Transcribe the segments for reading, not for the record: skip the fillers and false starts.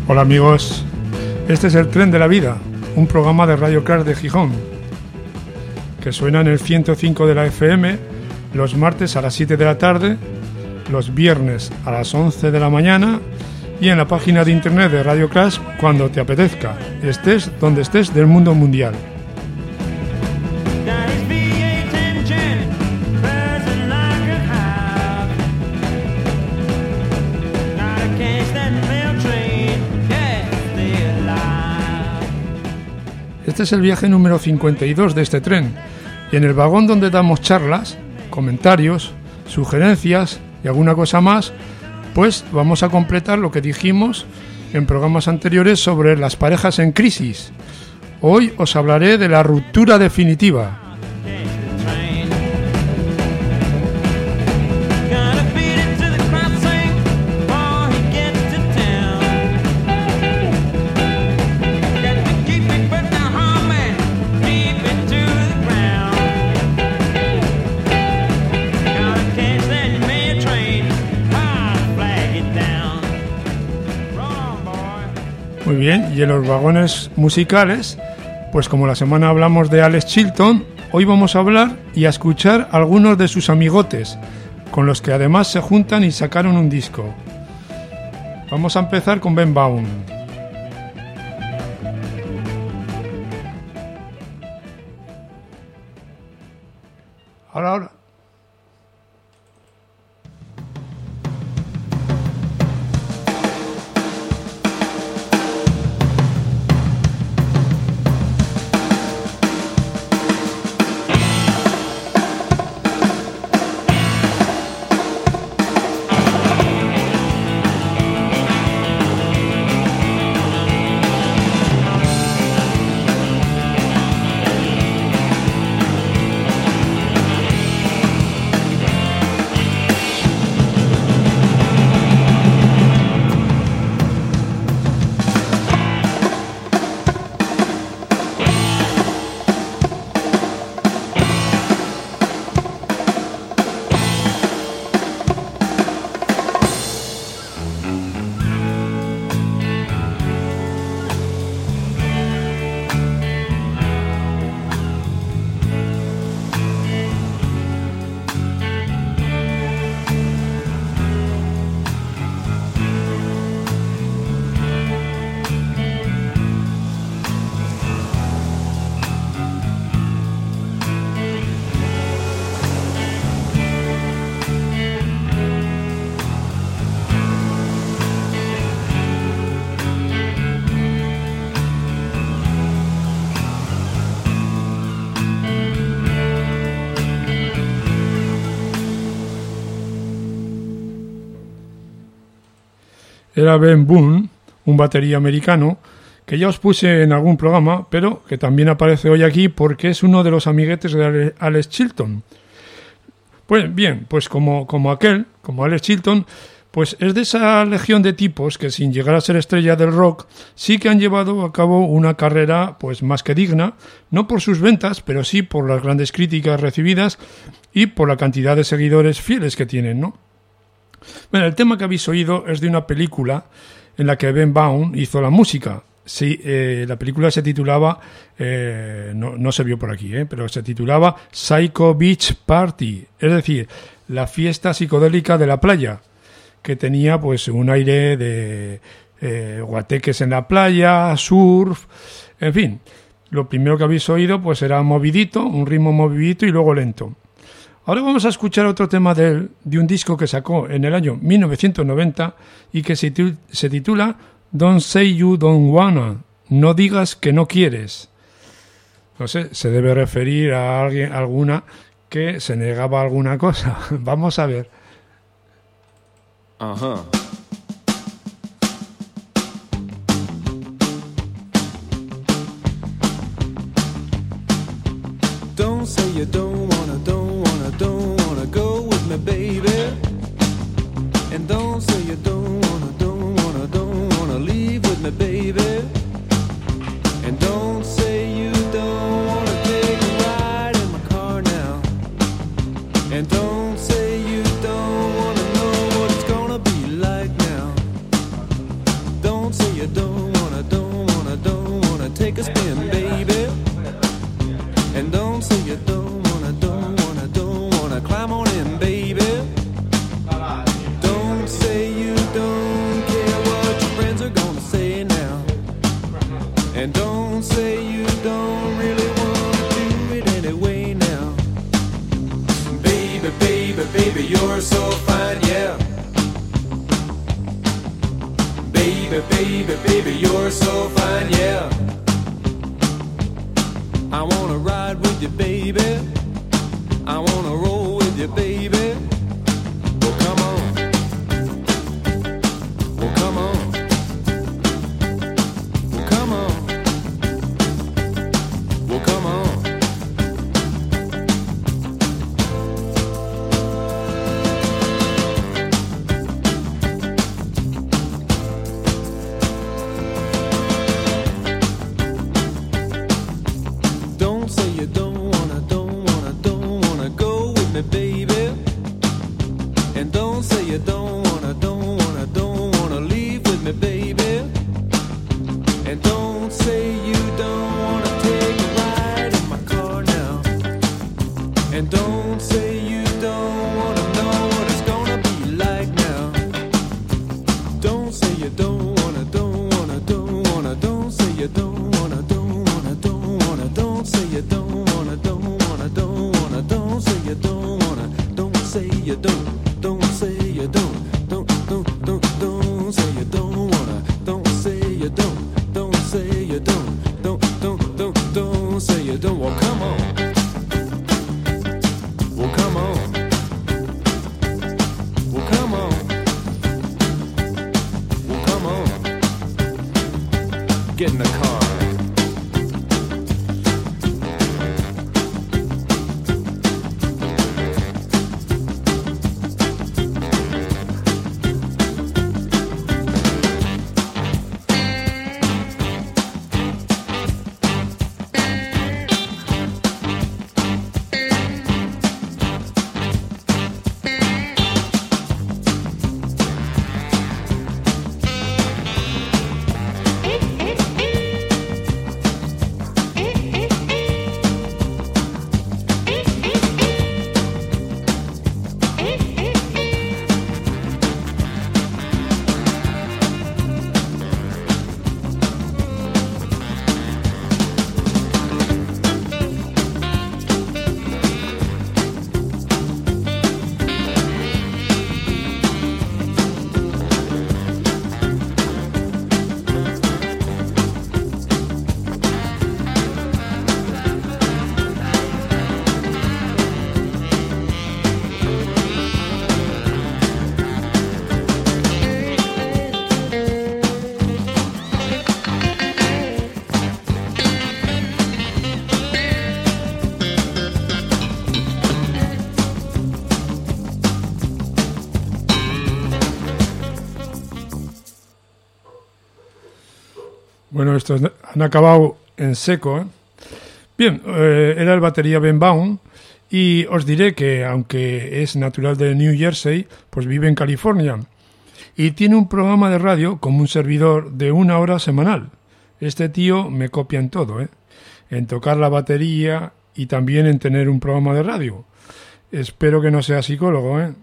Hola amigos, este es el Tren de la Vida, un programa de Radio Crash de Gijón, que suena en el 105 de la FM, los martes a las 7 de la tarde, los viernes a las 11 de la mañana y en la página de internet de Radio Crash cuando te apetezca, estés donde estés del mundo mundial. Este es el viaje número 52 de este tren y en el vagón donde damos charlas, comentarios, sugerencias y alguna cosa más, pues vamos a completar lo que dijimos en programas anteriores sobre las parejas en crisis. Hoy os hablaré de la ruptura definitiva. Muy bien, y en los vagones musicales, pues como la semana hablamos de Alex Chilton, hoy vamos a hablar y a escuchar algunos de sus amigotes, con los que además se juntan y sacaron un disco. Vamos a empezar con Ben Vaughn. Ahora. Era Ben Vaughn, un batería americano, que ya os puse en algún programa, pero que también aparece hoy aquí porque es uno de los amiguetes de Alex Chilton. Pues bien, pues como Alex Chilton, pues es de esa legión de tipos que sin llegar a ser estrella del rock, sí que han llevado a cabo una carrera pues más que digna, no por sus ventas, pero sí por las grandes críticas recibidas y por la cantidad de seguidores fieles que tienen, ¿no? Bueno, el tema que habéis oído es de una película en la que Ben Vaughn hizo la música. Sí, la película se titulaba, no se vio por aquí, pero se titulaba Psycho Beach Party, es decir, la fiesta psicodélica de la playa, que tenía pues un aire de guateques en la playa, surf, en fin. Lo primero que habéis oído pues era movidito, un ritmo movidito y luego lento. Ahora vamos a escuchar otro tema de él, de un disco que sacó en el año 1990 y que se titula Don't Say You Don't Wanna, no digas que no quieres. No sé, se debe referir a alguna que se negaba a alguna cosa. Vamos a ver. Ajá. Don't say you don't wanna go with me, baby. And don't say you don't wanna leave with me, baby. And don't say you don't wanna take a ride in my car now. And don't say you don't wanna know what it's gonna be like now. Don't say you don't I wanna ride with you, baby. I wanna roll with you, baby. Well, come on. Well, come on. Well, come on. Well, come on. Don't say you don't wanna go with me, baby. And don't say you don't wanna leave with me, baby. And don't say you don't wanna take a ride in my car now. And don't say you don't wanna know what it's gonna be like now. Don't say you don't wanna, don't say you don't wanna, don't say you don't wanna, don't say you don't wanna, don't say you don't say you don't say you don't wanna, don't say you don't say you don't say you don't. Well, come on. Well, come on. Well, come on. Well, come on. Get in the car. Bueno, estos han acabado en seco, ¿eh? Bien, era el batería Ben Vaughn y os diré que, aunque es natural de New Jersey, pues vive en California y tiene un programa de radio como un servidor de 1 hora semanal. Este tío me copia en todo, ¿eh? En tocar la batería y también en tener un programa de radio. Espero que no sea psicólogo, ¿eh?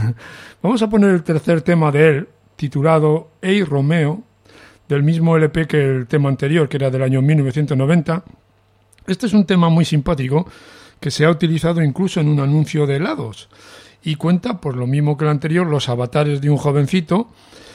Vamos a poner el tercer tema de él, titulado Hey Romeo, del mismo LP que el tema anterior, que era del año 1990. Este es un tema muy simpático que se ha utilizado incluso en un anuncio de helados y cuenta, por lo mismo que el anterior, los avatares de un jovencito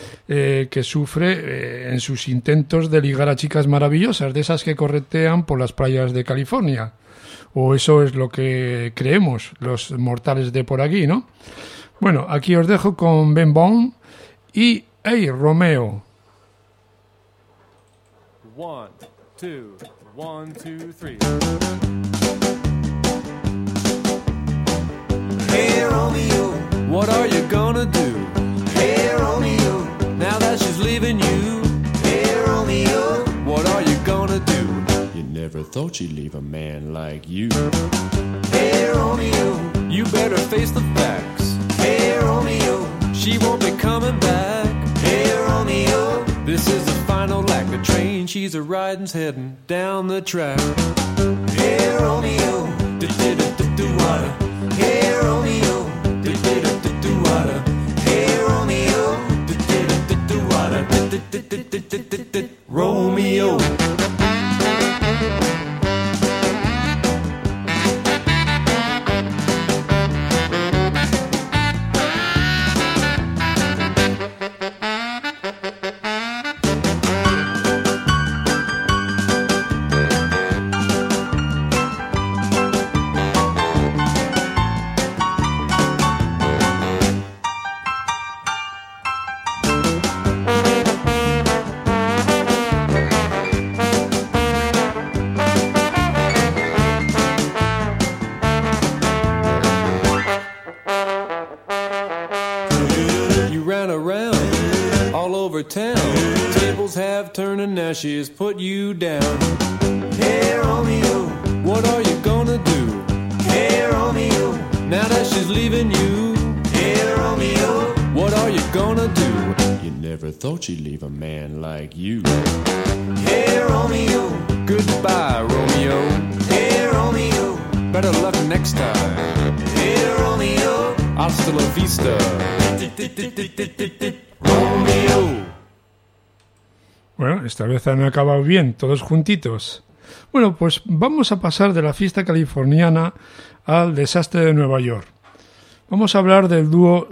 que sufre en sus intentos de ligar a chicas maravillosas, de esas que corretean por las playas de California. O eso es lo que creemos los mortales de por aquí, ¿no? Bueno, aquí os dejo con Ben Vaughn y Hey Romeo. 1, 2, 1, 2, 3. Hey Romeo, what are you gonna do? Hey Romeo, now that she's leaving you. Hey Romeo, what are you gonna do? You never thought she'd leave a man like you. Hey Romeo, you better face the facts. Hey Romeo, she won't be coming back. Hey Romeo, this is the final act. The train she's a-riding's heading down the track. Hey Romeo, do-do-do-do-do-wada. Hey Romeo, do-do-do-do-do-wada. Hey Romeo, do-do-do-do-do-wada. Romeo. tables have turned and now she's put you down. Hey Romeo, what are you gonna do? Hey Romeo, now that she's leaving you. Hey Romeo, what are you gonna do? You never thought you'd leave a man like you. Hey Romeo, goodbye Romeo. Hey Romeo, better luck next time. Hey Romeo, hasta la vista. Romeo. Bueno, esta vez han acabado bien, todos juntitos. Bueno, pues vamos a pasar de la fiesta californiana al desastre de Nueva York. Vamos a hablar del dúo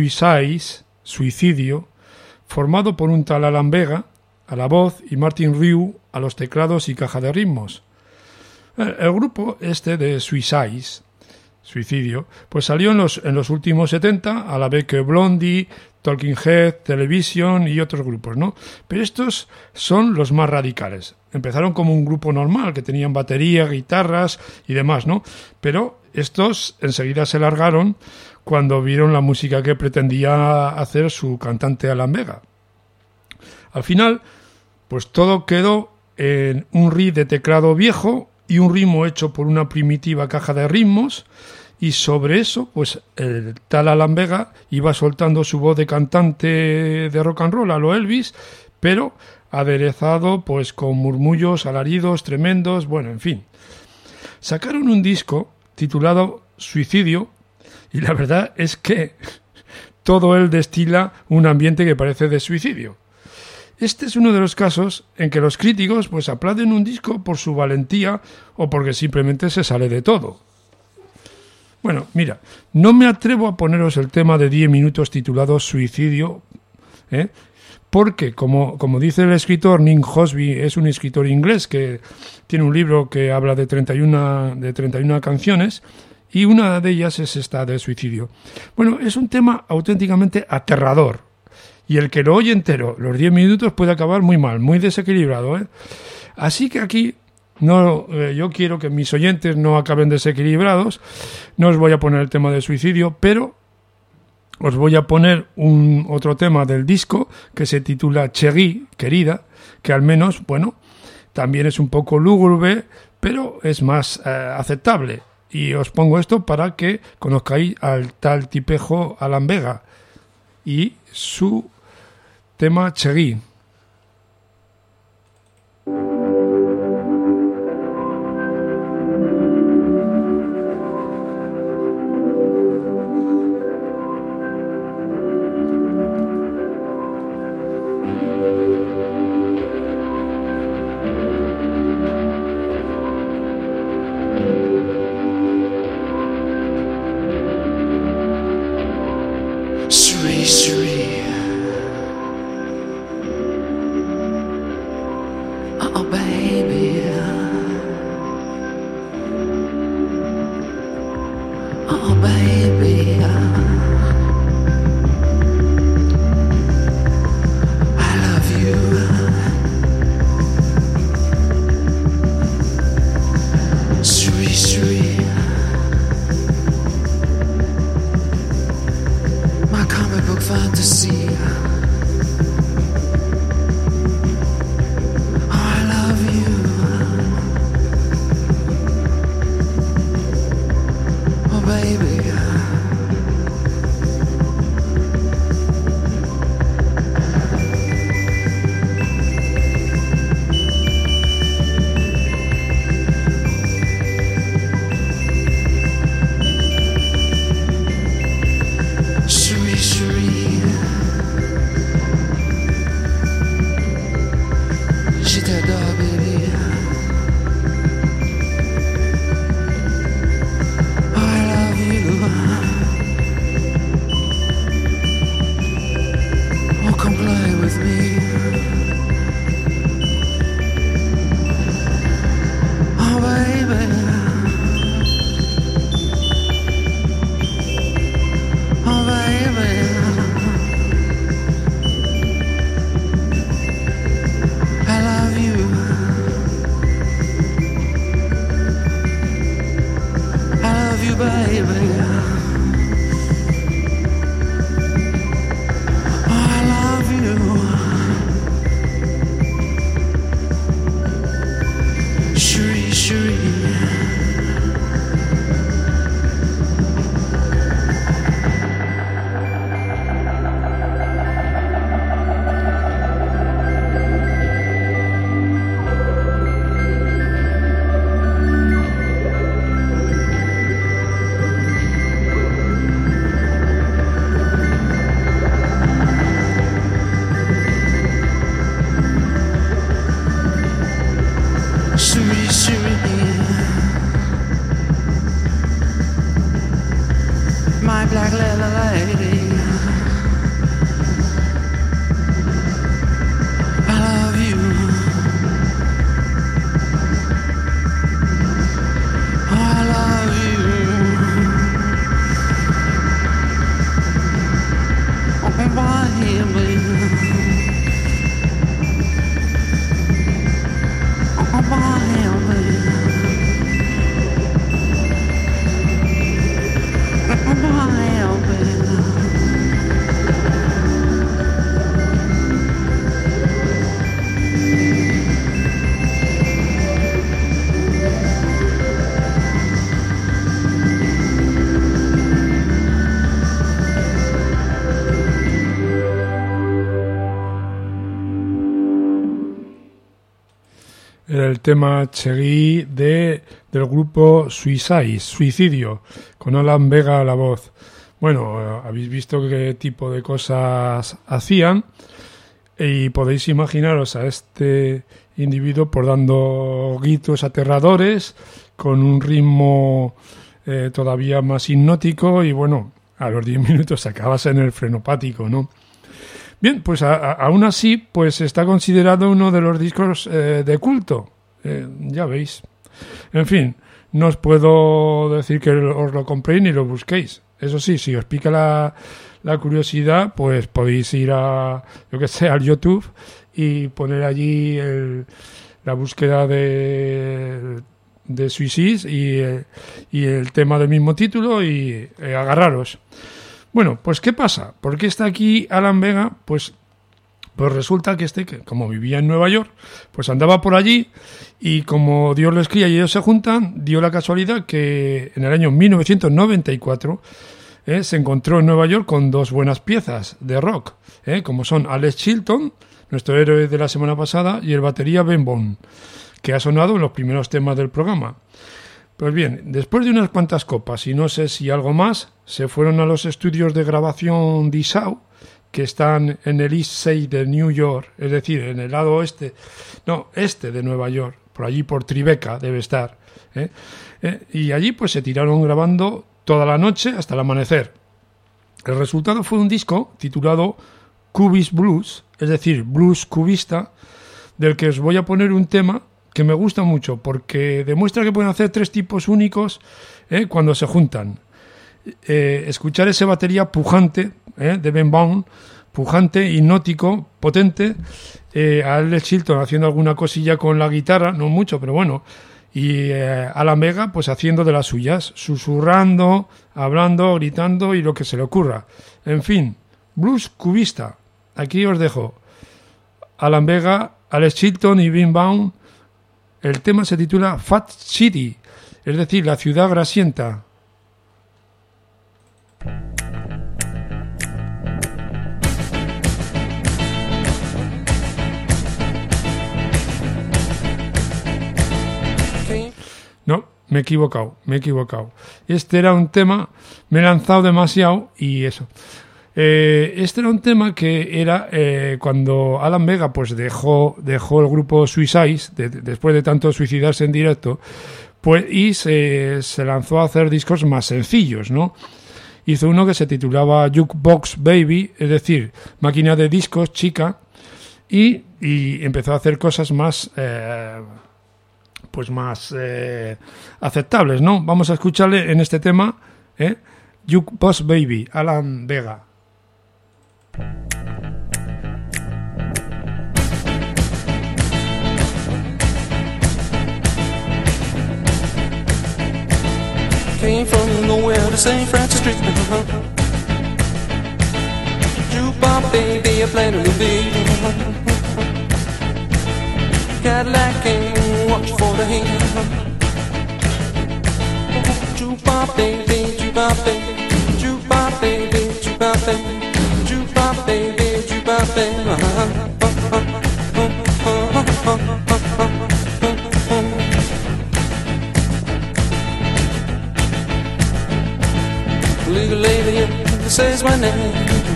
Suicidio, formado por un tal Alan Vega a la voz y Martin Ryu a los teclados y caja de ritmos. El grupo este de Suicidio, pues salió en los últimos 70, a la vez que Blondie, Talking Head, Television y otros grupos, ¿no? Pero estos son los más radicales. Empezaron como un grupo normal, que tenían batería, guitarras y demás, ¿no? Pero estos enseguida se largaron cuando vieron la música que pretendía hacer su cantante Alan Vega. Al final, pues todo quedó en un riff de teclado viejo y un ritmo hecho por una primitiva caja de ritmos, y sobre eso, pues el tal Alan Vega iba soltando su voz de cantante de rock and roll a lo Elvis, pero aderezado pues con murmullos, alaridos tremendos, bueno, en fin. Sacaron un disco titulado Suicidio, y la verdad es que todo él destila un ambiente que parece de suicidio. Este es uno de los casos en que los críticos pues aplauden un disco por su valentía o porque simplemente se sale de todo. Bueno, mira, no me atrevo a poneros el tema de 10 minutos titulado Suicidio, porque, como dice el escritor Nick Hosby, es un escritor inglés que tiene un libro que habla de 31 canciones, y una de ellas es esta de Suicidio. Bueno, es un tema auténticamente aterrador, y el que lo oye entero, los 10 minutos, puede acabar muy mal, muy desequilibrado, ¿eh? Así que aquí yo quiero que mis oyentes no acaben desequilibrados. No os voy a poner el tema de Suicidio, pero os voy a poner otro tema del disco que se titula Chérie, querida, que al menos, bueno, también es un poco lúgubre, pero es más aceptable. Y os pongo esto para que conozcáis al tal tipejo Alan Vega y su tema Chérie. el tema Chegui del grupo Suicidio, con Alan Vega a la voz. Bueno, habéis visto qué tipo de cosas hacían y podéis imaginaros a este individuo por dando gritos aterradores con un ritmo todavía más hipnótico y bueno, a los 10 minutos acabas en el frenopático, ¿no? Bien, pues aún así, pues está considerado uno de los discos de culto, ya veis. En fin, no os puedo decir que os lo compréis ni lo busquéis. Eso sí, si os pica la curiosidad, pues podéis ir al YouTube y poner allí la búsqueda de Suicides y el tema del mismo título y agarraros. Bueno, pues ¿qué pasa? ¿Por qué está aquí Alan Vega? Pues resulta que que como vivía en Nueva York, pues andaba por allí y como Dios les cría y ellos se juntan, dio la casualidad que en el año 1994 se encontró en Nueva York con dos buenas piezas de rock, como son Alex Chilton, nuestro héroe de la semana pasada, y el batería Ben Boone, que ha sonado en los primeros temas del programa. Pues bien, después de unas cuantas copas y no sé si algo más, se fueron a los estudios de grabación DeSaw, que están en el East Side de New York, es decir, en el lado este de Nueva York, por allí por Tribeca debe estar, y allí pues se tiraron grabando toda la noche hasta el amanecer. El resultado fue un disco titulado Cubist Blues, es decir, blues cubista, del que os voy a poner un tema que me gusta mucho porque demuestra que pueden hacer tres tipos únicos cuando se juntan. Escuchar ese batería pujante de Ben Boone, pujante, hipnótico, potente, a Alex Chilton haciendo alguna cosilla con la guitarra, no mucho, pero bueno, y Alan Vega pues haciendo de las suyas, susurrando, hablando, gritando y lo que se le ocurra. En fin, blues cubista. Aquí os dejo Alan Vega, Alex Chilton y Ben Boone. El tema se titula Fat City, es decir, la ciudad grasienta. No, me he equivocado. Este era un tema, me he lanzado demasiado y eso. Este era un tema que era cuando Alan Vega pues dejó el grupo Suicides después de tanto suicidarse en directo, pues y se lanzó a hacer discos más sencillos, ¿no? Hizo uno que se titulaba Jukebox Baby, es decir, máquina de discos chica, y empezó a hacer cosas más aceptables, ¿no? Vamos a escucharle en este tema, Jukebox Baby, Alan Vega. Came from nowhere to St. Francis Street. Jukebox baby, I played a new beat. Cadillac came, watch for the heat. Jukebox baby, jukebox baby, jukebox baby, jukebox baby. Jukebox baby, jukebox baby. Legal lady says my name.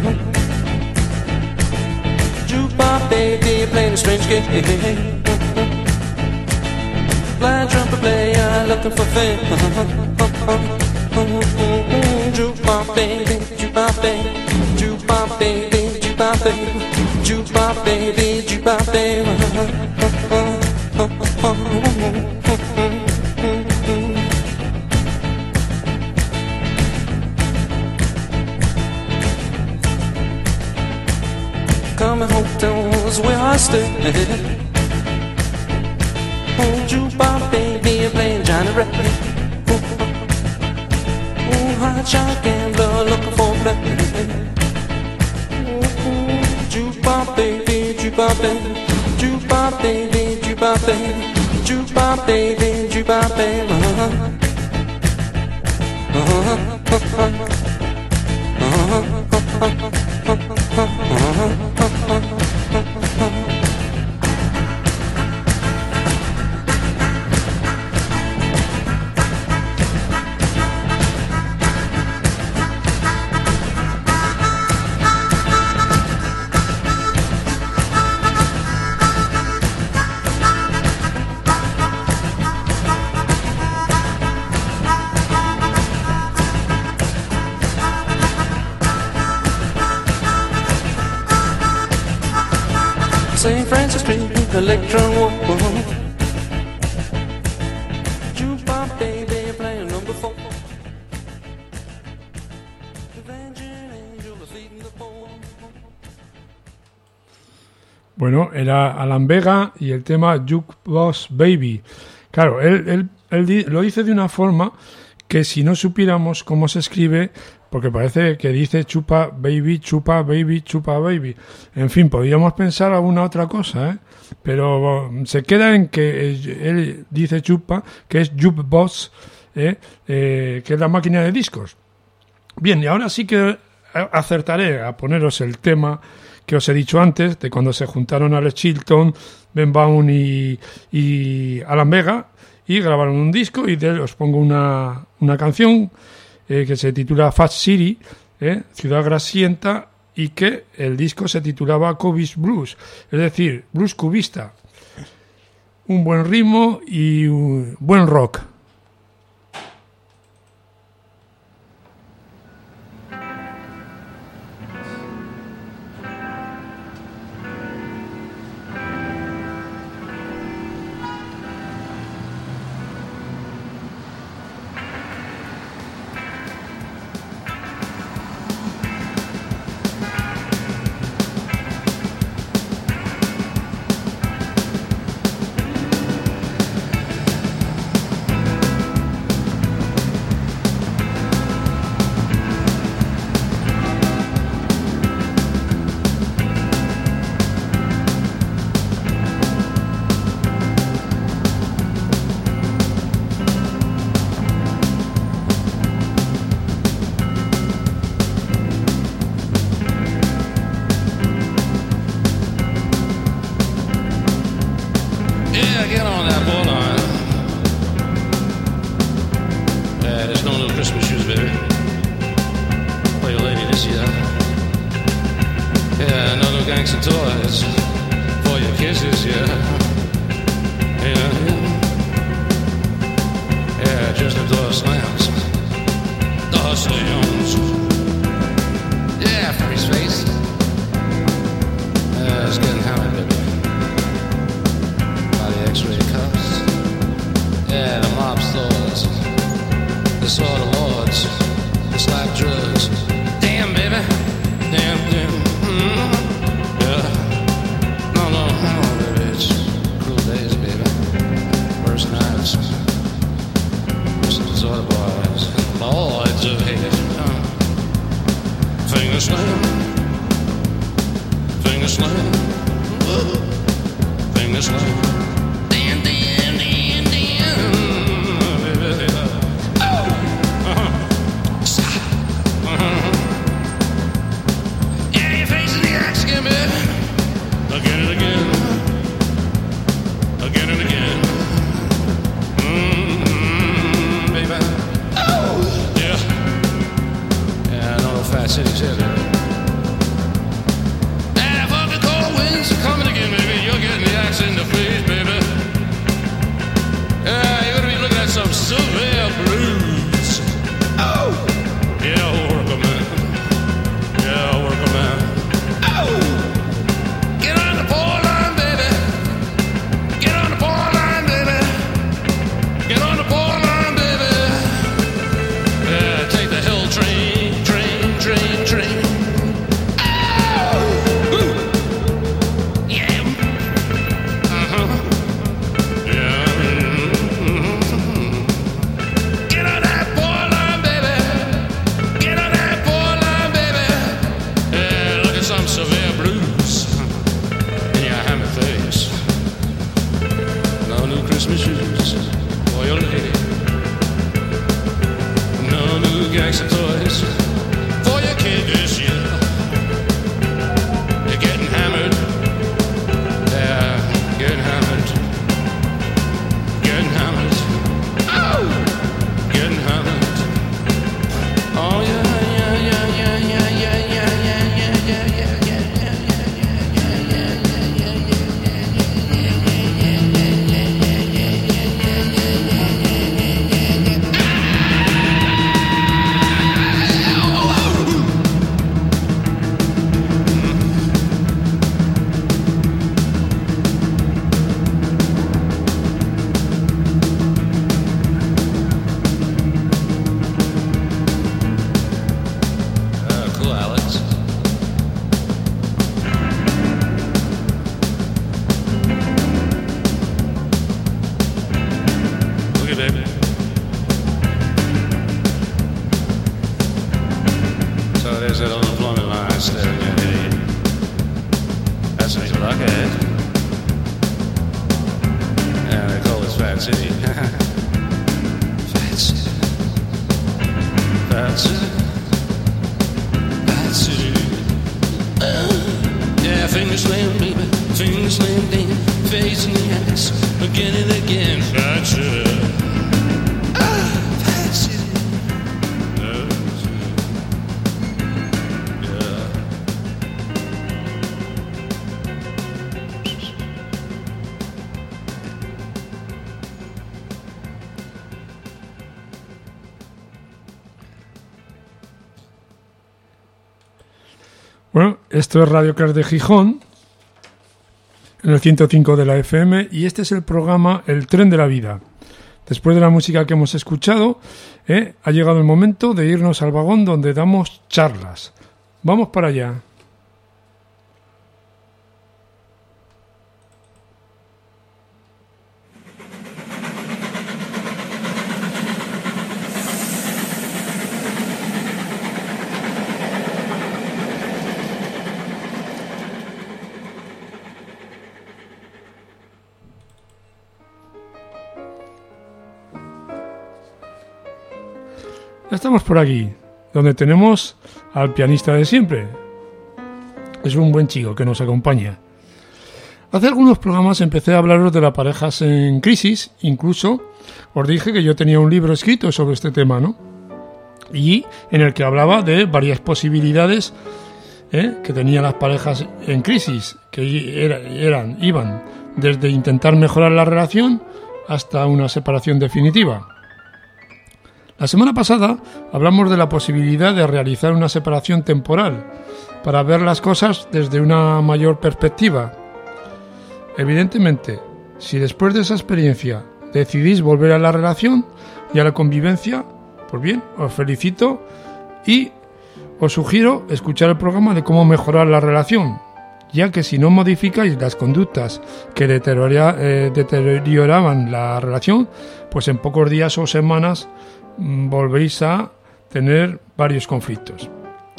Jukebox baby playing a strange game. Blind trumpet player looking for fame. Jukebox baby, jukebox baby. Jukebox baby, jukebox baby, jukebox baby, jukebox baby. Coming home was where I stay. Jukebox baby playing Johnny Ray. Hot shot gambler looking for play. Jukebox baby, jukebox baby, jukebox baby, jukebox baby, jukebox baby, jukebox baby. Francis Street, Electron Walk. Jukebox baby playing number 4. Bueno, era Alan Vega y el tema Jukebox Baby. Claro, él lo dice de una forma que si no supiéramos cómo se escribe, porque parece que dice chupa baby, chupa baby, chupa baby. En fin, podríamos pensar alguna otra cosa, ¿eh? Pero se queda en que él dice chupa, que es jukebox, que es la máquina de discos. Bien, y ahora sí que acertaré a poneros el tema que os he dicho antes, de cuando se juntaron Alex Chilton, Ben Vaughn y Alan Vega, y grabaron un disco, y de él os pongo una canción que se titula Fast City, Ciudad Grasienta, y que el disco se titulaba Cubist Blues, es decir, blues cubista. Un buen ritmo y un buen rock. They sit on the plumbing line staring at you. That's how you like it. And they call this Fat City. Fat City. Fat City. Fat City. Yeah, finger slam, baby. Finger slam, damn. Face in the ass. Again and again. Fat City. Fat City. Bueno, esto es Radio Crash de Gijón, en el 105 de la FM, y este es el programa El Tren de la Vida. Después de la música que hemos escuchado, ha llegado el momento de irnos al vagón donde damos charlas. Vamos para allá. Ya estamos por aquí, donde tenemos al pianista de siempre. Es un buen chico que nos acompaña. Hace algunos programas empecé a hablaros de las parejas en crisis, incluso os dije que yo tenía un libro escrito sobre este tema, ¿no? Y en el que hablaba de varias posibilidades que tenían las parejas en crisis, que iban desde intentar mejorar la relación hasta una separación definitiva. La semana pasada hablamos de la posibilidad de realizar una separación temporal para ver las cosas desde una mayor perspectiva. Evidentemente, si después de esa experiencia decidís volver a la relación y a la convivencia, pues bien, os felicito y os sugiero escuchar el programa de cómo mejorar la relación, ya que si no modificáis las conductas que deterioraban la relación, pues en pocos días o semanas volvéis a tener varios conflictos.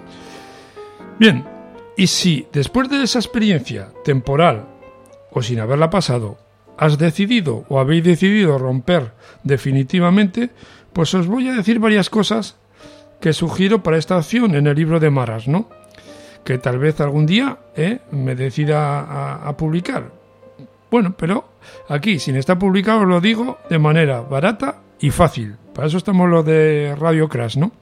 Bien, y si después de esa experiencia temporal o sin haberla pasado has decidido o habéis decidido romper definitivamente, pues os voy a decir varias cosas que sugiero para esta opción en el libro de Maras, ¿no? Que tal vez algún día me decida a publicar. Bueno, pero aquí, sin estar publicado, os lo digo de manera barata y fácil. Para eso estamos los de Radio Crash, ¿no?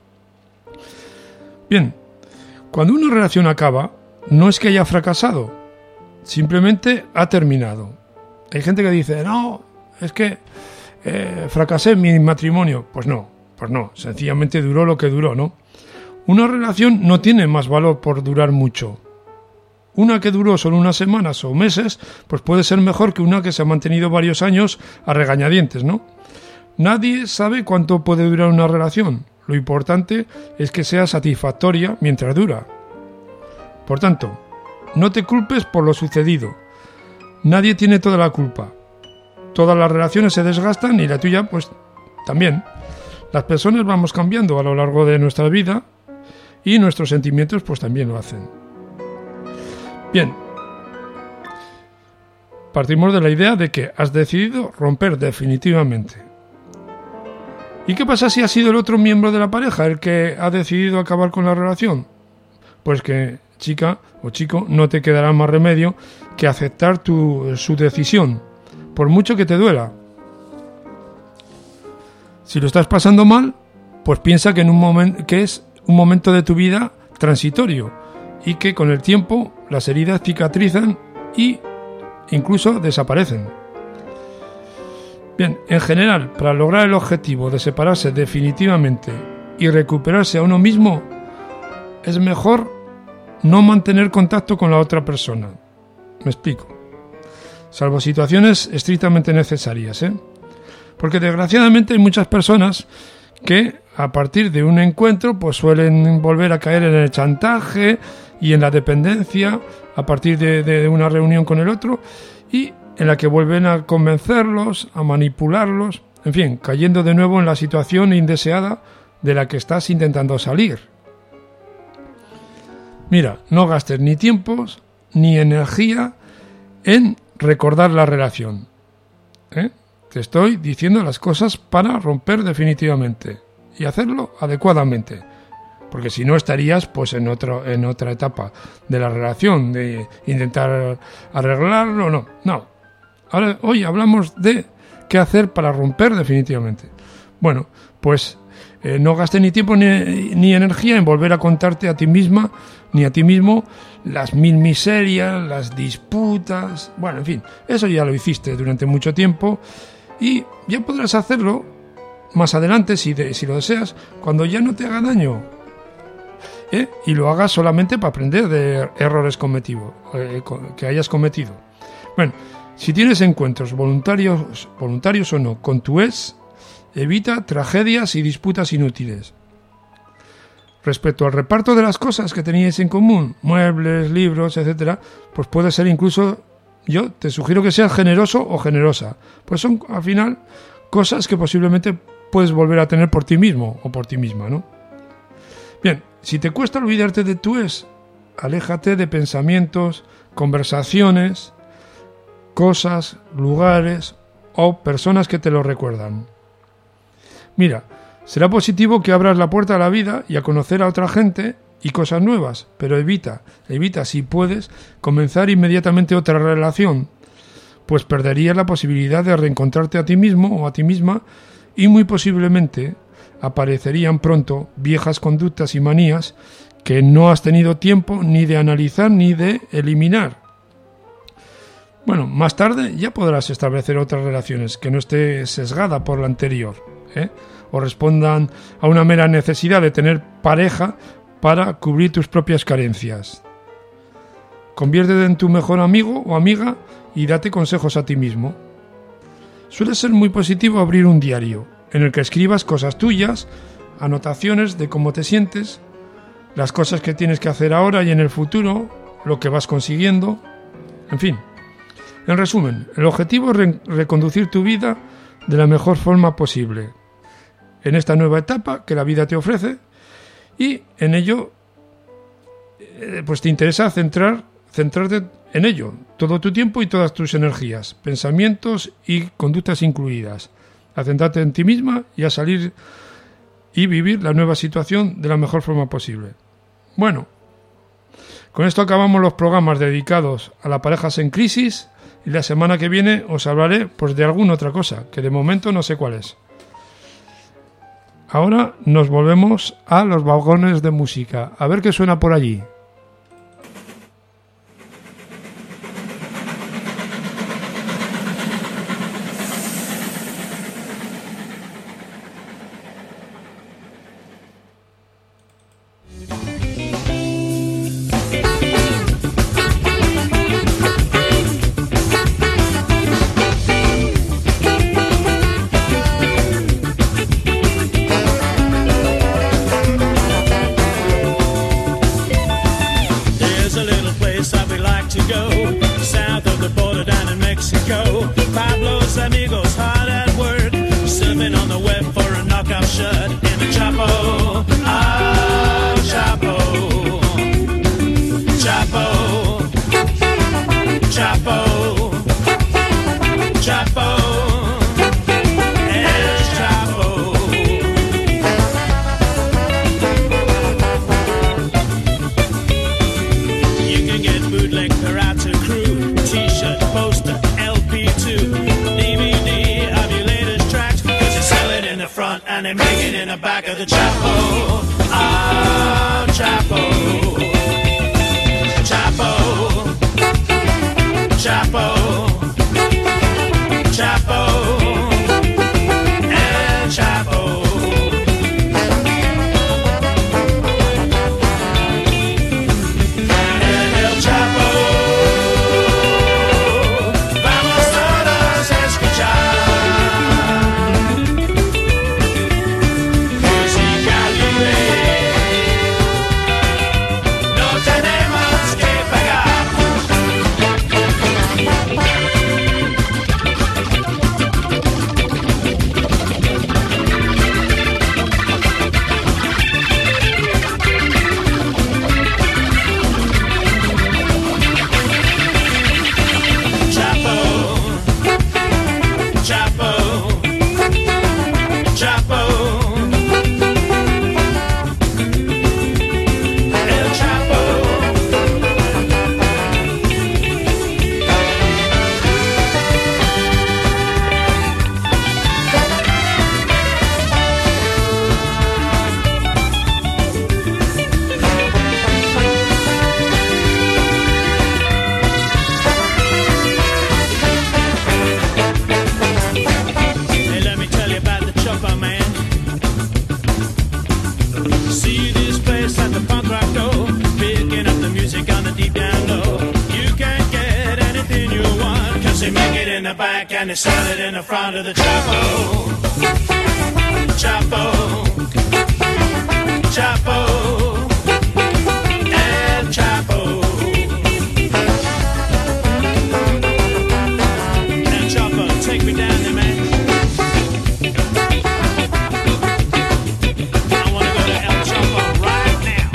Bien, cuando una relación acaba, no es que haya fracasado, simplemente ha terminado. Hay gente que dice, no, es que fracasé en mi matrimonio. Pues no, sencillamente duró lo que duró, ¿no? Una relación no tiene más valor por durar mucho. Una que duró solo unas semanas o meses, pues puede ser mejor que una que se ha mantenido varios años a regañadientes, ¿no? Nadie sabe cuánto puede durar una relación. Lo importante es que sea satisfactoria mientras dura. Por tanto, no te culpes por lo sucedido. Nadie tiene toda la culpa. Todas las relaciones se desgastan y la tuya, pues, también. Las personas vamos cambiando a lo largo de nuestra vida y nuestros sentimientos, pues, también lo hacen. Bien. Partimos de la idea de que has decidido romper definitivamente. ¿Y qué pasa si ha sido el otro miembro de la pareja el que ha decidido acabar con la relación? Pues que, chica o chico, no te quedará más remedio que aceptar su decisión, por mucho que te duela. Si lo estás pasando mal, pues piensa que es un momento de tu vida transitorio y que con el tiempo las heridas cicatrizan y incluso desaparecen. Bien, en general, para lograr el objetivo de separarse definitivamente y recuperarse a uno mismo, es mejor no mantener contacto con la otra persona. Me explico. Salvo situaciones estrictamente necesarias, Porque desgraciadamente hay muchas personas que a partir de un encuentro pues suelen volver a caer en el chantaje y en la dependencia a partir de una reunión con el otro y en la que vuelven a convencerlos, a manipularlos, en fin, cayendo de nuevo en la situación indeseada de la que estás intentando salir. Mira, no gastes ni tiempos ni energía en recordar la relación. Te estoy diciendo las cosas para romper definitivamente y hacerlo adecuadamente. Porque si no estarías pues en otra etapa de la relación, de intentar arreglarlo, no. Ahora, hoy hablamos de qué hacer para romper definitivamente. Bueno, pues no gastes ni tiempo ni energía en volver a contarte a ti misma ni a ti mismo las mil miserias, las disputas. Bueno, en fin, eso ya lo hiciste durante mucho tiempo y ya podrás hacerlo más adelante si lo deseas, cuando ya no te haga daño. Y lo hagas solamente para aprender de errores que hayas cometido. Bueno, si tienes encuentros voluntarios o no con tu ex, evita tragedias y disputas inútiles. Respecto al reparto de las cosas que teníais en común, muebles, libros, etcétera, pues puede ser incluso, yo te sugiero que seas generoso o generosa, pues son al final cosas que posiblemente puedes volver a tener por ti mismo o por ti misma, ¿no? Bien, si te cuesta olvidarte de tu ex, aléjate de pensamientos, conversaciones, cosas, lugares o personas que te lo recuerdan. Mira, será positivo que abras la puerta a la vida y a conocer a otra gente y cosas nuevas, pero evita si puedes comenzar inmediatamente otra relación, pues perderías la posibilidad de reencontrarte a ti mismo o a ti misma y muy posiblemente aparecerían pronto viejas conductas y manías que no has tenido tiempo ni de analizar ni de eliminar. Bueno, más tarde ya podrás establecer otras relaciones que no esté sesgada por la anterior, o respondan a una mera necesidad de tener pareja para cubrir tus propias carencias. Conviértete en tu mejor amigo o amiga y date consejos a ti mismo. Suele ser muy positivo abrir un diario en el que escribas cosas tuyas, anotaciones de cómo te sientes, las cosas que tienes que hacer ahora y en el futuro, lo que vas consiguiendo, en fin. En resumen, el objetivo es reconducir tu vida de la mejor forma posible en esta nueva etapa que la vida te ofrece y en ello pues te interesa centrarte en ello, todo tu tiempo y todas tus energías, pensamientos y conductas incluidas. A centrarte en ti misma y a salir y vivir la nueva situación de la mejor forma posible. Bueno, con esto acabamos los programas dedicados a las parejas en crisis y la semana que viene os hablaré pues de alguna otra cosa, que de momento no sé cuál es. Ahora nos volvemos a los vagones de música, a ver qué suena por allí. back and he started in the front of the Chapo. Chapo. Chapo. El Chapo. El Chapo, take me down there, man. I want to go to El Chapo right now.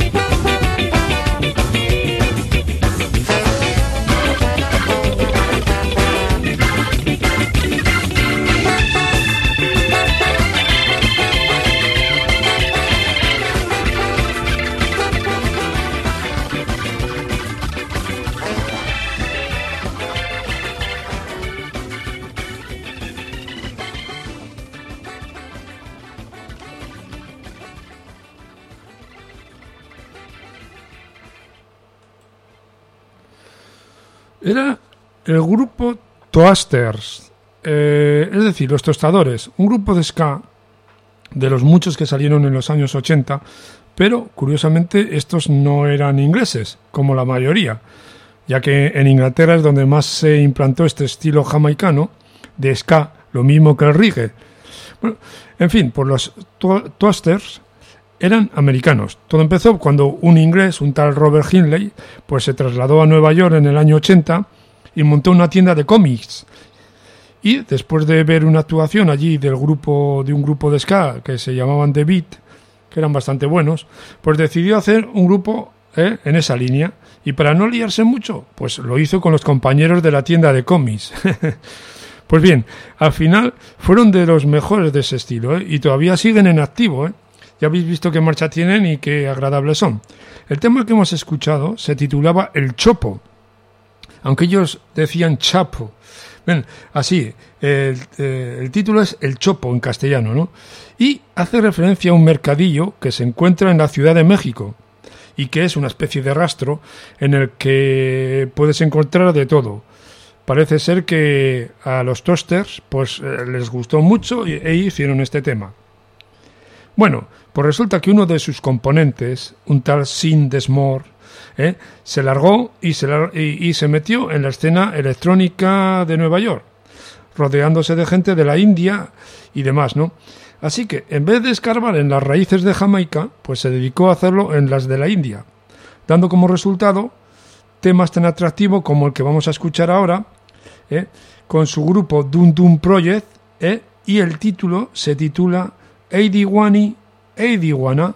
Era el grupo Toasters, es decir, los Tostadores, un grupo de ska de los muchos que salieron en los años 80, pero curiosamente estos no eran ingleses, como la mayoría, ya que en Inglaterra es donde más se implantó este estilo jamaicano de ska, lo mismo que el reggae. Bueno, en fin, pues los Toasters eran americanos. Todo empezó cuando un inglés, un tal Robert Hindley, pues se trasladó a Nueva York en el año 80 y montó una tienda de cómics. Y después de ver una actuación allí de un grupo de ska que se llamaban The Beat, que eran bastante buenos, pues decidió hacer un grupo en esa línea. Y para no liarse mucho, pues lo hizo con los compañeros de la tienda de cómics. Pues bien, al final fueron de los mejores de ese estilo, y todavía siguen en activo, Ya habéis visto qué marcha tienen y qué agradables son. El tema que hemos escuchado se titulaba El Chopo, aunque ellos decían Chapo. Bien, así, el título es El Chopo en castellano, ¿no? Y hace referencia a un mercadillo que se encuentra en la Ciudad de México y que es una especie de rastro en el que puedes encontrar de todo. Parece ser que a los Toasters pues les gustó mucho e hicieron este tema. Bueno, pues resulta que uno de sus componentes, un tal Sin Desmore, se largó y se metió en la escena electrónica de Nueva York, rodeándose de gente de la India y demás, ¿no? Así que, en vez de escarbar en las raíces de Jamaica, pues se dedicó a hacerlo en las de la India, dando como resultado temas tan atractivos como el que vamos a escuchar ahora, con su grupo Dum Dum Project, y el título se titula Eidiwani Eidiwana.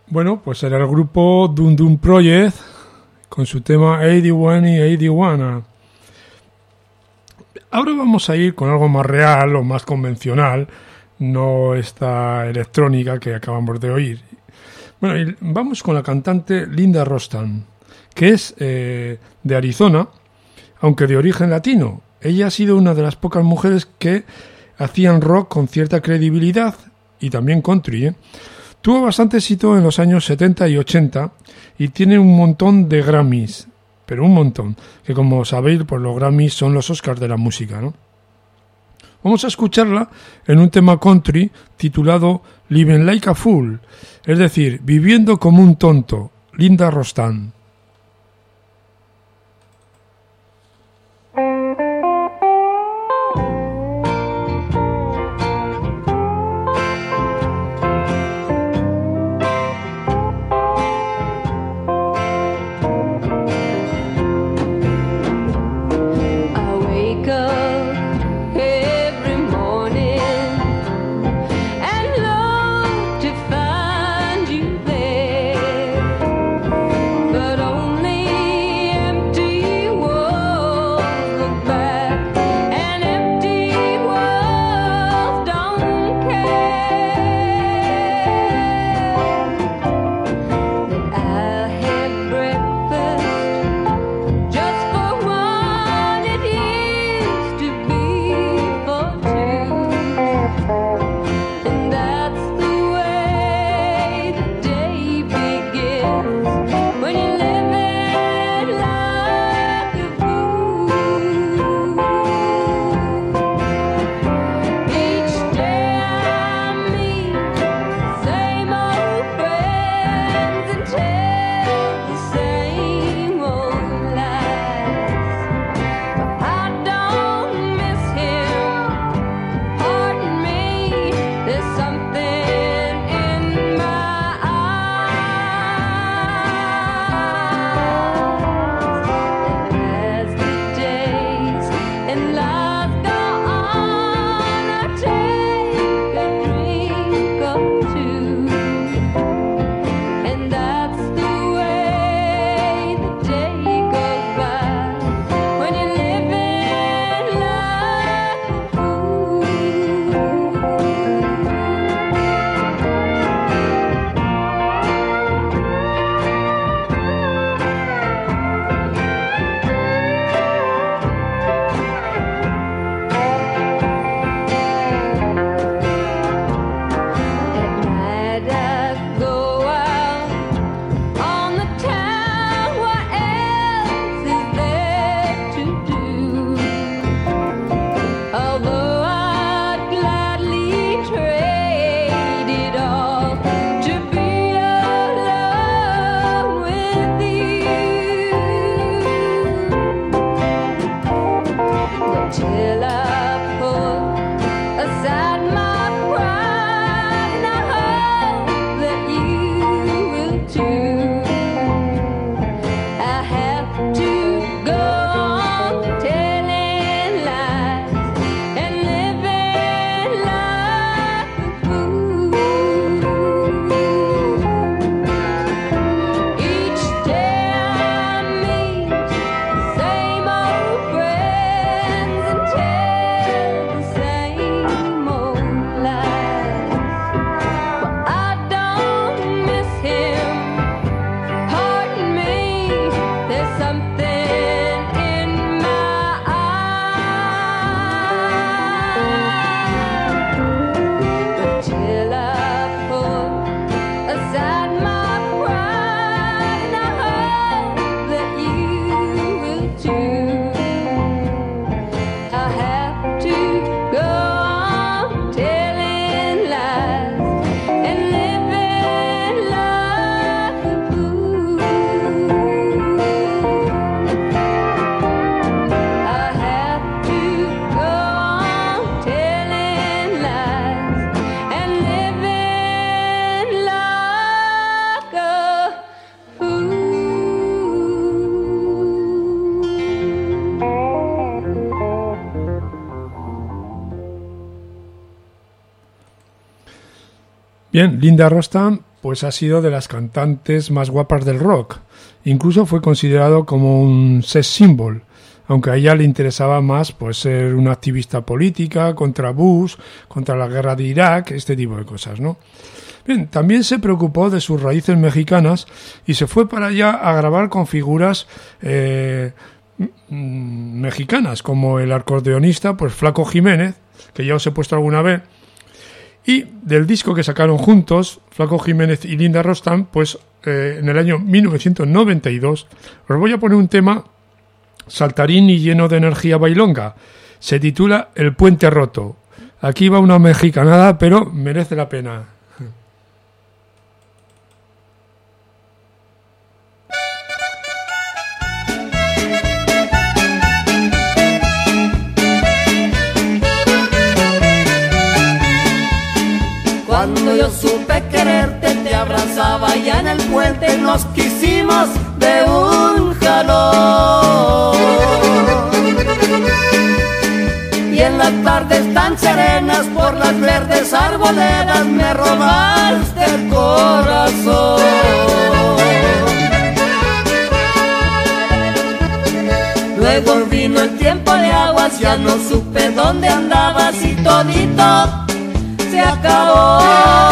Bueno, pues era el grupo Dum Dum Project con su tema 81 y 81. Ahora vamos a ir con algo más real o más convencional, no esta electrónica que acabamos de oír. Bueno, y vamos con la cantante Linda Ronstadt, que es de Arizona, aunque de origen latino. Ella ha sido una de las pocas mujeres que hacían rock con cierta credibilidad y también country, ¿eh? Tuvo bastante éxito en los años 70 y 80 y tiene un montón de Grammys, pero un montón, que como sabéis, pues los Grammys son los Oscars de la música, ¿no? Vamos a escucharla en un tema country titulado Living Like a Fool, es decir, viviendo como un tonto, Linda Ronstadt. Bien, Linda Ronstadt pues ha sido de las cantantes más guapas del rock. Incluso fue considerado como un sex symbol, aunque a ella le interesaba más pues ser una activista política contra Bush, contra la guerra de Irak, este tipo de cosas, ¿no? Bien, también se preocupó de sus raíces mexicanas y se fue para allá a grabar con figuras mexicanas, como el acordeonista pues Flaco Jiménez, que ya os he puesto alguna vez, y del disco que sacaron juntos, Flaco Jiménez y Linda Rostam, pues en el año 1992, os voy a poner un tema saltarín y lleno de energía bailonga. Se titula El Puente Roto. Aquí va una mexicanada, pero merece la pena. Cuando yo supe quererte, te abrazaba ya en el puente, nos quisimos de un jalón. Y en las tardes tan serenas, por las verdes arboledas, me robaste el corazón. Luego vino el tiempo de aguas, ya no supe dónde andabas y todito se acabó.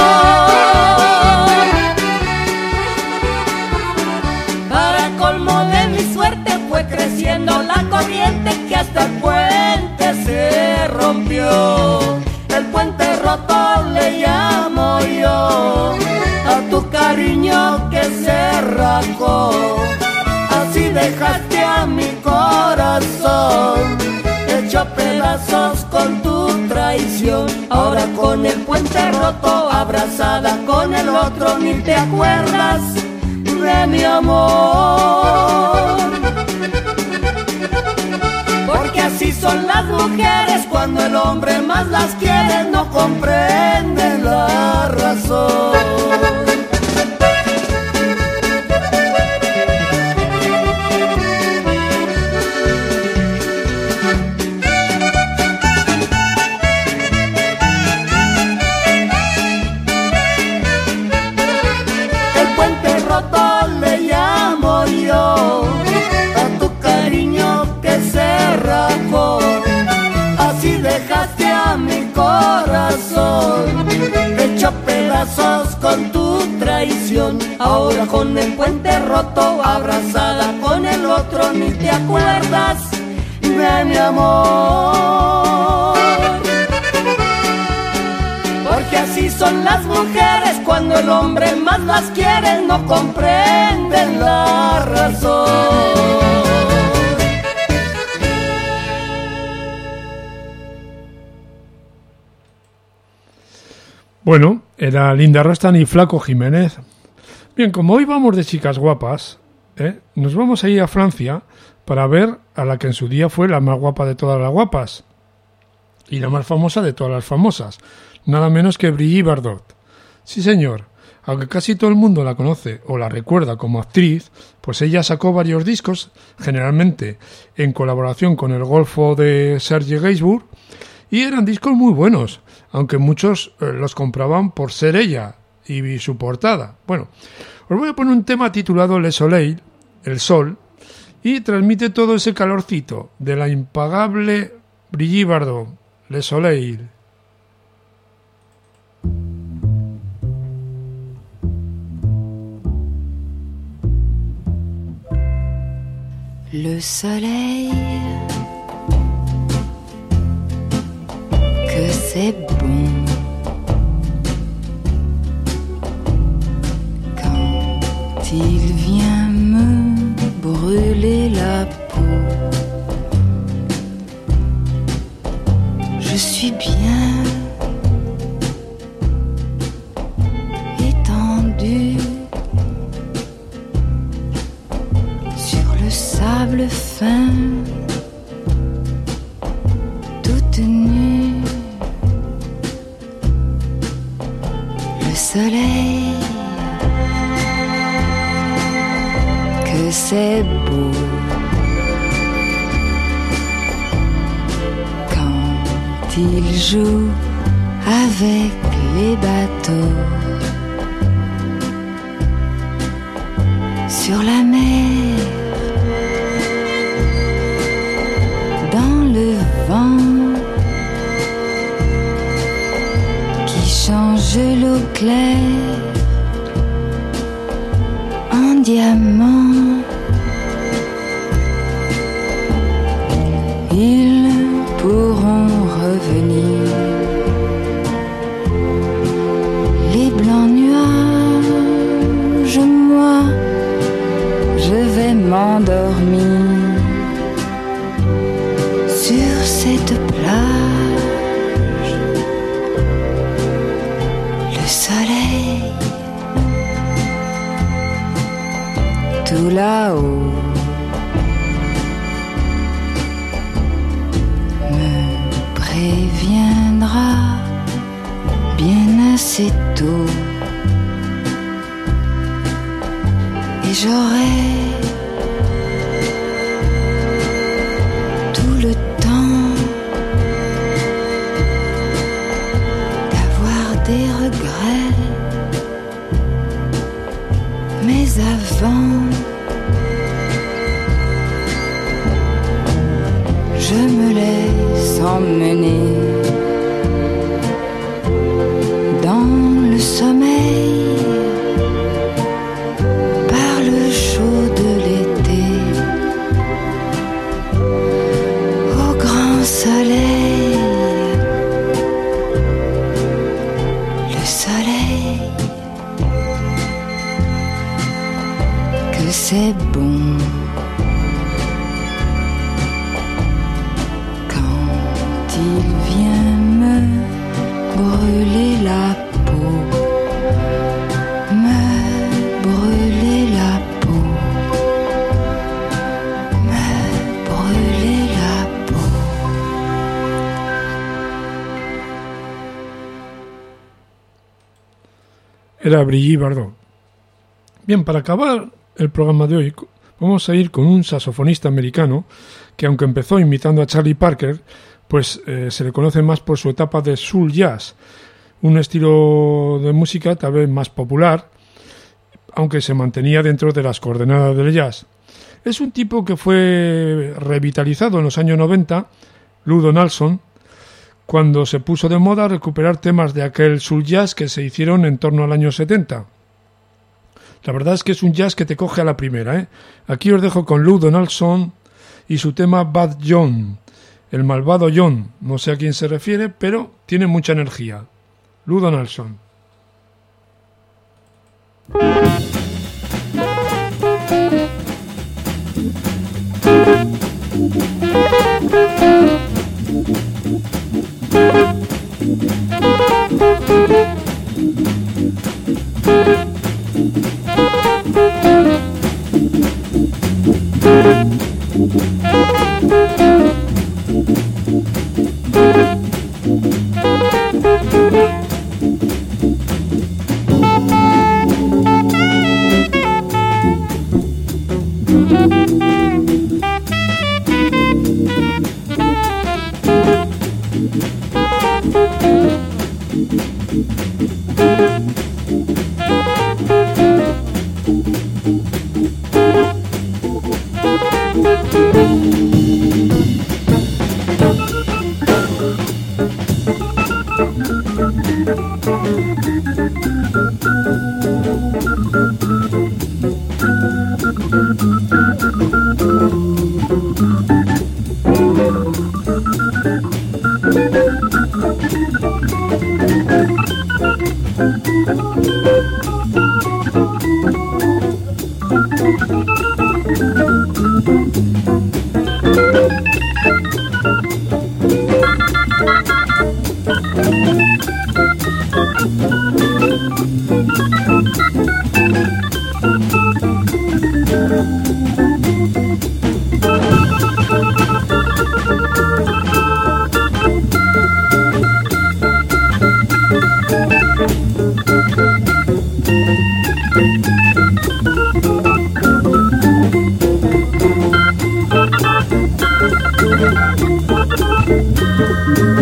Para colmo de mi suerte fue creciendo la corriente que hasta el puente se rompió. El puente roto le llamo yo a tu cariño que se rajó. Así dejaste a mi corazón hecho pedazos con tu traición. Ahora con el puente roto, abrazada con el otro, ni te acuerdas de mi amor. Porque así son las mujeres, cuando el hombre más las quiere, no comprenden la razón. Hecho pedazos con tu traición. Ahora con el puente roto, abrazada con el otro, ni te acuerdas de mi amor. Porque así son las mujeres, cuando el hombre más las quiere, no comprenden la razón. Bueno, era Linda Rostam y Flaco Jiménez. Bien, como hoy vamos de chicas guapas, nos vamos a ir a Francia para ver a la que en su día fue la más guapa de todas las guapas y la más famosa de todas las famosas, nada menos que Brigitte Bardot. Sí, señor, aunque casi todo el mundo la conoce o la recuerda como actriz, pues ella sacó varios discos, generalmente en colaboración con el Golfo de Serge Gainsbourg, y eran discos muy buenos, aunque muchos los compraban por ser ella y su portada. Bueno, os voy a poner un tema titulado Le Soleil, El Sol, y transmite todo ese calorcito de la impagable Brigitte Bardot, Le Soleil. Le soleil, que c'est bon quand il vient me brûler la peau. Je suis bien étendue sur le sable fin, toute nue. Le soleil, que c'est beau quand il joue avec les bateaux. sur la mer, dans le vent qui change l'eau claire en diamant. Ils pourront revenir, les blancs nuages, moi je vais m'endormir sur cette plage. Le soleil tout là-haut me préviendra bien assez tôt, et j'aurai tout le temps d'avoir des regrets. Mais avant, je me laisse emmener dans le sommeil par le chaud de l'été, au grand soleil, le soleil, que c'est bon. Il vient me brûler la peau, me brûler la peau, me brûler la peau. Era Brigitte Bardot. Bien, para acabar el programa de hoy, vamos a ir con un saxofonista americano que, aunque empezó imitando a Charlie Parker, pues se le conoce más por su etapa de soul jazz, un estilo de música tal vez más popular, aunque se mantenía dentro de las coordenadas del jazz. Es un tipo que fue revitalizado en los años 90, Lou Donaldson, cuando se puso de moda recuperar temas de aquel soul jazz que se hicieron en torno al año 70. La verdad es que es un jazz que te coge a la primera, ¿eh? Aquí os dejo con Lou Donaldson y su tema Bad John, el malvado John. No sé a quién se refiere, pero tiene mucha energía. Lou Donaldson.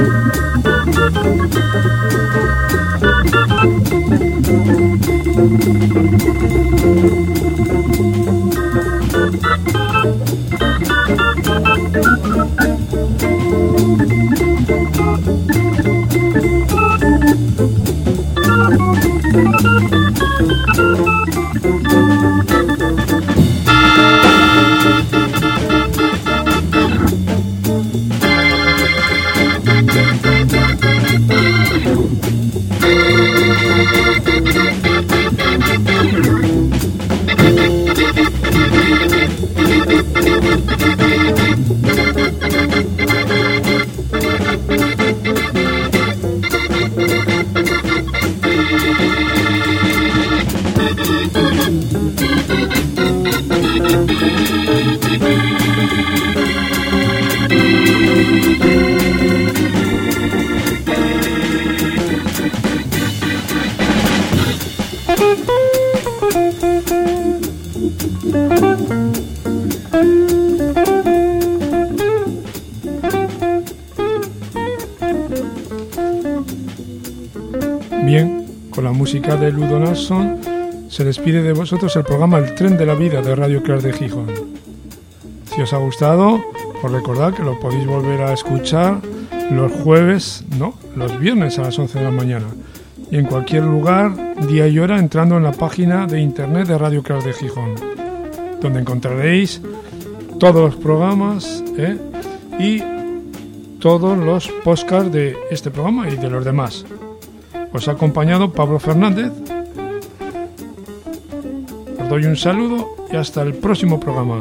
Bien, con la música de Ludo Nasson se despide de vosotros el programa El Tren de la Vida de Radio Clars de Gijón. Si os ha gustado, os recordad que lo podéis volver a escuchar los viernes a las 11 de la mañana y en cualquier lugar, día y hora, entrando en la página de internet de Radio Clars de Gijón, donde encontraréis todos los programas y todos los podcasts de este programa y de los demás. Os ha acompañado Pablo Fernández. Os doy un saludo y hasta el próximo programa.